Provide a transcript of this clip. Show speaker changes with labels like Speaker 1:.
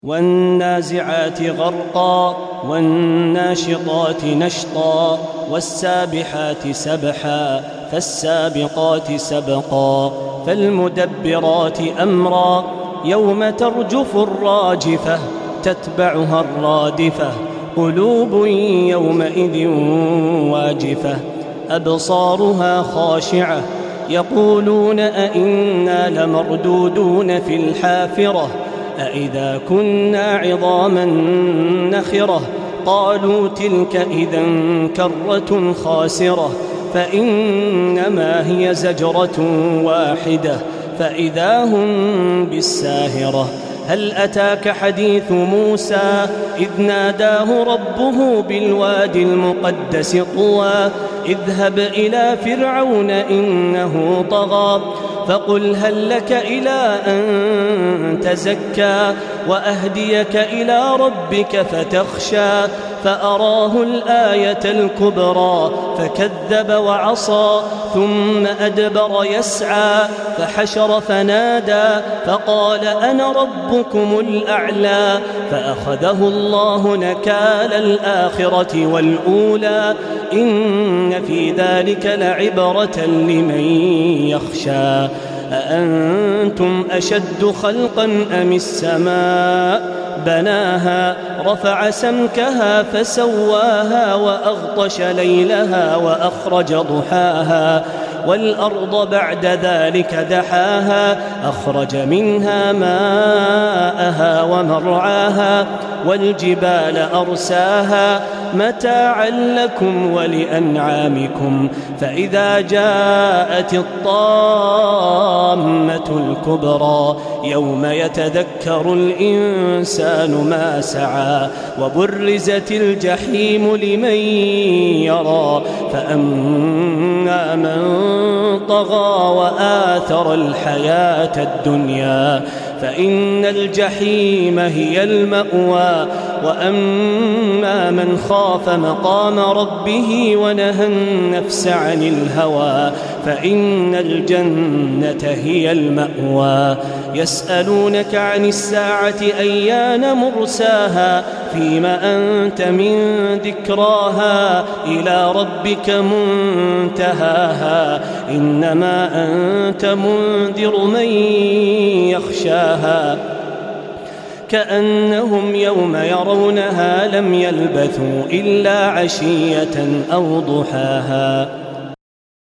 Speaker 1: والنازعات غرقا والناشطات نشطا والسابحات سبحا فالسابقات سبقا فالمدبرات أمرا يوم ترجف الراجفة تتبعها الرادفة قلوب يومئذ واجفة أبصارها خاشعة يقولون أئنا لمردودون في الحافرة أئذا كنا عظاما نخرة قالوا تلك إذا كرة خاسرة فإنما هي زجرة واحدة فإذا هم بالساهرة هل أتاك حديث موسى إذ ناداه ربه بالوادي المقدس طوى اذهب إلى فرعون إنه طغى فقل هل لك إلى أن تزكى وأهديك إلى ربك فتخشى فأراه الآية الكبرى فكذب وعصى ثم أدبر يسعى فحشر فنادى فقال أنا ربكم الأعلى فأخذه الله نكال الآخرة والأولى إن في ذلك لعبرة لمن يخشى أأنتم أشد خلقا أم السماء بناها رفع سمكها فسواها وأغطش ليلها وأخرج ضحاها والأرض بعد ذلك دحاها أخرج منها ماءها ومرعاها والجبال أرساها متاعا لكم ولأنعامكم فإذا جاءت الطامة الكبرى يوم يتذكر الإنسان ما سعى وبرزت الجحيم لمن يرى فأما من طغى وآثر الحياة الدنيا فإن الجحيم هي المأوى وأما من خاف مقام ربه ونهى النفس عن الهوى فإن الجنة هي المأوى يسألونك عن الساعة أيان مرساها فيما أنت من ذكراها إلى ربك منتهاها إنما أنت منذر من يخشاها كأنهم يوم يرونها لم يلبثوا إلا عشية أو ضحاها.